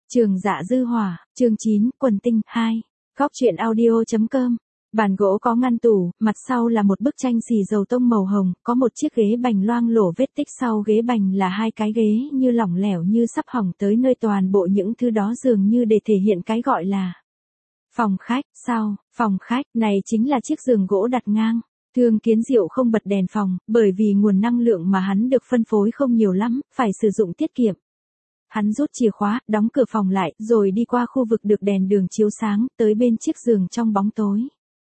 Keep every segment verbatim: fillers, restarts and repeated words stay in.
Trường Dạ Dư Hỏa, chương chín, Quần Tinh, hai. Góc truyện audio chấm com. Bàn gỗ có ngăn tủ, mặt sau là một bức tranh xì dầu tông màu hồng, có một chiếc ghế bành loang lổ vết tích sau ghế bành là hai cái ghế như lỏng lẻo như sắp hỏng tới nơi, toàn bộ những thứ đó dường như để thể hiện cái gọi là phòng khách. Sau, phòng khách này chính là chiếc giường gỗ đặt ngang. Thương Kiến Diệu không bật đèn phòng, bởi vì nguồn năng lượng mà hắn được phân phối không nhiều lắm, phải sử dụng tiết kiệm. Hắn rút chìa khóa, đóng cửa phòng lại, rồi đi qua khu vực được đèn đường chiếu sáng, tới bên chiếc giường trong bóng tối.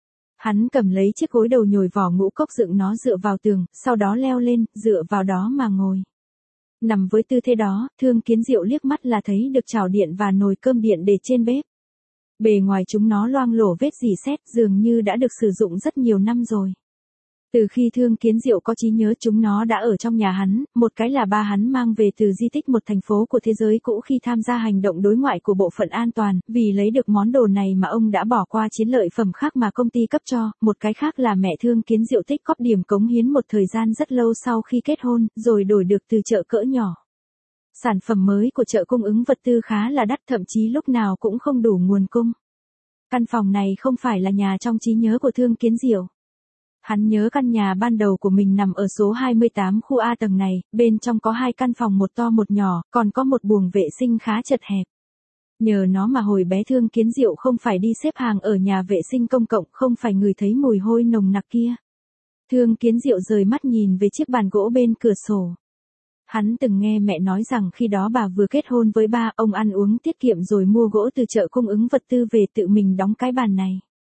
Hắn cầm lấy chiếc gối đầu nhồi vỏ ngũ cốc dựng nó dựa vào tường, sau đó leo lên, dựa vào đó mà ngồi. Nằm với tư thế đó, Thương Kiến Diệu liếc mắt là thấy được chảo điện và nồi cơm điện để trên bếp. Bề ngoài chúng nó loang lổ vết rỉ sét, dường như đã được sử dụng rất nhiều năm rồi. Từ khi Thương Kiến Diệu có trí nhớ, chúng nó đã ở trong nhà hắn, một cái là ba hắn mang về từ di tích một thành phố của thế giới cũ khi tham gia hành động đối ngoại của bộ phận an toàn, vì lấy được món đồ này mà ông đã bỏ qua chiến lợi phẩm khác mà công ty cấp cho, một cái khác là mẹ Thương Kiến Diệu tích cóp điểm cống hiến một thời gian rất lâu sau khi kết hôn, rồi đổi được từ chợ cỡ nhỏ. Sản phẩm mới của chợ cung ứng vật tư khá là đắt, thậm chí lúc nào cũng không đủ nguồn cung. Căn phòng này không phải là nhà trong trí nhớ của Thương Kiến Diệu. Hắn nhớ căn nhà ban đầu của mình nằm ở số hai mươi tám khu A tầng này, bên trong có hai căn phòng, một to một nhỏ, còn có một buồng vệ sinh khá chật hẹp. Nhờ nó mà hồi bé Thương Kiến Diệu không phải đi xếp hàng ở nhà vệ sinh công cộng, không phải ngửi thấy mùi hôi nồng nặc kia. Thương Kiến Diệu rời mắt nhìn về chiếc bàn gỗ bên cửa sổ. Hắn từng nghe mẹ nói rằng khi đó bà vừa kết hôn với ba, ông ăn uống tiết kiệm rồi mua gỗ từ chợ cung ứng vật tư về tự mình đóng cái bàn này.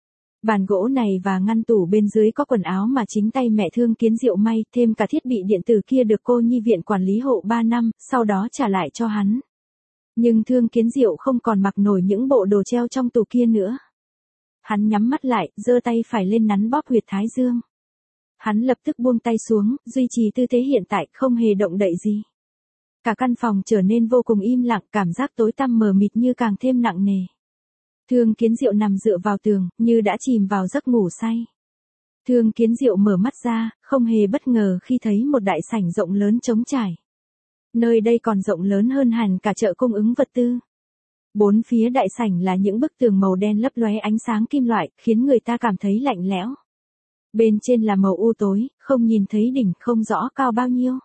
Bàn gỗ này và ngăn tủ bên dưới có quần áo mà chính tay mẹ Thương Kiến Diệu may, thêm cả thiết bị điện tử kia được cô nhi viện quản lý hộ ba năm, sau đó trả lại cho hắn. Nhưng Thương Kiến Diệu không còn mặc nổi những bộ đồ treo trong tủ kia nữa. Hắn nhắm mắt lại, giơ tay phải lên nắn bóp huyệt thái dương. Hắn lập tức buông tay xuống, duy trì tư thế hiện tại, không hề động đậy gì. Cả căn phòng trở nên vô cùng im lặng, cảm giác tối tăm mờ mịt như càng thêm nặng nề. Thương Kiến Diệu nằm dựa vào tường, như đã chìm vào giấc ngủ say. Thương Kiến Diệu mở mắt ra, không hề bất ngờ khi thấy một đại sảnh rộng lớn trống trải. Nơi đây còn rộng lớn hơn hẳn cả chợ cung ứng vật tư. Bốn phía đại sảnh là những bức tường màu đen lấp lóe ánh sáng kim loại, khiến người ta cảm thấy lạnh lẽo. Bên trên là màu u tối, không nhìn thấy đỉnh, không rõ cao bao nhiêu.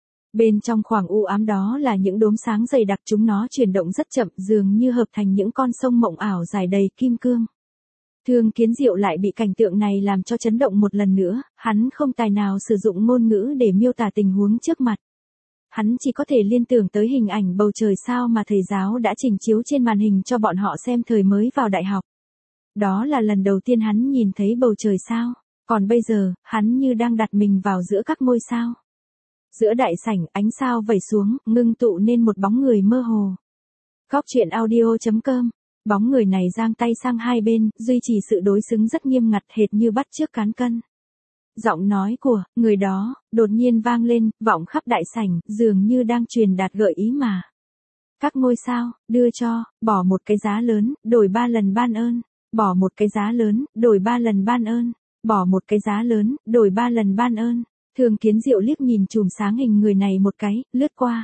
Bên trong khoảng u ám đó là những đốm sáng dày đặc, chúng nó chuyển động rất chậm, dường như hợp thành những con sông mộng ảo dài đầy kim cương. Thương Kiến Diệu lại bị cảnh tượng này làm cho chấn động một lần nữa, hắn không tài nào sử dụng ngôn ngữ để miêu tả tình huống trước mặt. Hắn chỉ có thể liên tưởng tới hình ảnh bầu trời sao mà thầy giáo đã trình chiếu trên màn hình cho bọn họ xem thời mới vào đại học. Đó là lần đầu tiên hắn nhìn thấy bầu trời sao, còn bây giờ, hắn như đang đặt mình vào giữa các ngôi sao. Giữa đại sảnh, ánh sao vẩy xuống, ngưng tụ nên một bóng người mơ hồ. Góc truyện audio chấm com. Bóng người này giang tay sang hai bên, duy trì sự đối xứng rất nghiêm ngặt, hệt như bắt chước cán cân. Giọng nói của người đó đột nhiên vang lên, vọng khắp đại sảnh, dường như đang truyền đạt gợi ý mà. Các ngôi sao, đưa cho, bỏ một cái giá lớn, đổi ba lần ban ơn. Bỏ một cái giá lớn, đổi ba lần ban ơn. Bỏ một cái giá lớn, đổi ba lần ban ơn. Thương Kiến Diệu liếc nhìn chùm sáng hình người này một cái, lướt qua.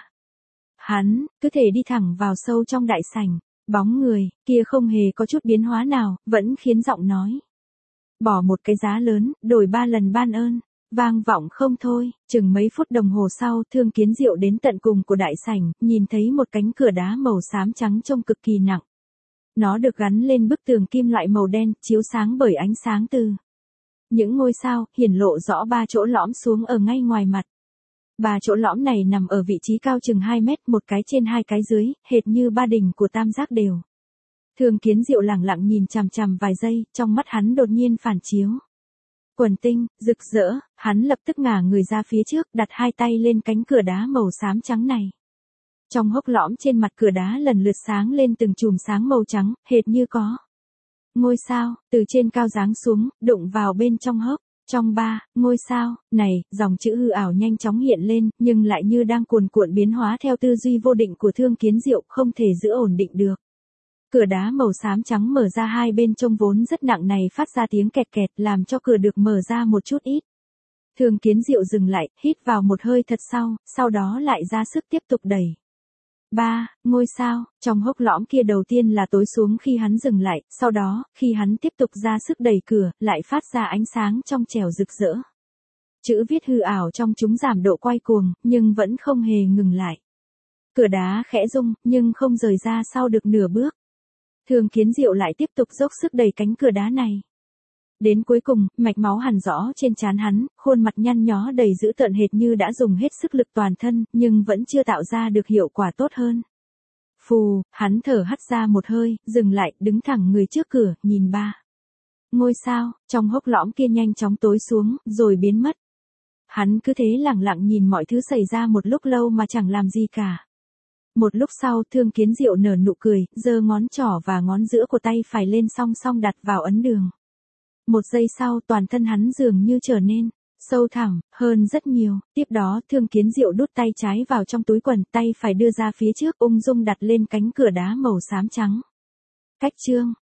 Hắn cứ thể đi thẳng vào sâu trong đại sảnh. Bóng người kia không hề có chút biến hóa nào, vẫn khiến giọng nói bỏ một cái giá lớn, đổi ba lần ban ơn vang vọng không thôi. Chừng mấy phút đồng hồ sau, Thương Kiến Diệu đến tận cùng của đại sảnh, nhìn thấy một cánh cửa đá màu xám trắng trông cực kỳ nặng. Nó được gắn lên bức tường kim loại màu đen, chiếu sáng bởi ánh sáng từ những ngôi sao, hiển lộ rõ ba chỗ lõm xuống ở ngay ngoài mặt. Ba chỗ lõm này nằm ở vị trí cao chừng hai mét, một cái trên hai cái dưới, hệt như ba đỉnh của tam giác đều. Thương Kiến Diệu lẳng lặng nhìn chằm chằm vài giây, trong mắt hắn đột nhiên phản chiếu quần tinh, rực rỡ, hắn lập tức ngả người ra phía trước, đặt hai tay lên cánh cửa đá màu xám trắng này. Trong hốc lõm trên mặt cửa đá lần lượt sáng lên từng chùm sáng màu trắng, hệt như có ngôi sao, từ trên cao giáng xuống, đụng vào bên trong hốc. Trong ba ngôi sao này, dòng chữ hư ảo nhanh chóng hiện lên, nhưng lại như đang cuồn cuộn biến hóa theo tư duy vô định của Thương Kiến Diệu, không thể giữ ổn định được. Cửa đá màu xám trắng mở ra hai bên trông vốn rất nặng này phát ra tiếng kẹt kẹt, làm cho cửa được mở ra một chút ít. Thương Kiến Diệu dừng lại, hít vào một hơi thật sâu, sau đó lại ra sức tiếp tục đẩy. Ba, ngôi sao, trong hốc lõm kia đầu tiên là tối xuống khi hắn dừng lại, sau đó, khi hắn tiếp tục ra sức đẩy cửa, lại phát ra ánh sáng trong trẻo rực rỡ. Chữ viết hư ảo trong chúng giảm độ quay cuồng, nhưng vẫn không hề ngừng lại. Cửa đá khẽ rung, nhưng không rời ra sau được nửa bước. Thương Kiến Diệu lại tiếp tục dốc sức đẩy cánh cửa đá này. Đến cuối cùng, mạch máu hằn rõ trên trán hắn, khuôn mặt nhăn nhó đầy dữ tợn hệt như đã dùng hết sức lực toàn thân, nhưng vẫn chưa tạo ra được hiệu quả tốt hơn. Phù, hắn thở hắt ra một hơi, dừng lại, đứng thẳng người trước cửa, nhìn ba. Ngôi sao, trong hốc lõm kia nhanh chóng tối xuống, rồi biến mất. Hắn cứ thế lặng lặng nhìn mọi thứ xảy ra một lúc lâu mà chẳng làm gì cả. Một lúc sau, Thương Kiến Diệu nở nụ cười, giơ ngón trỏ và ngón giữa của tay phải lên song song đặt vào ấn đường. Một giây sau, toàn thân hắn dường như trở nên sâu thẳm hơn rất nhiều. Tiếp đó, Thương Kiến Diệu đút tay trái vào trong túi quần, tay phải đưa ra phía trước, ung dung đặt lên cánh cửa đá màu xám trắng. Cách chương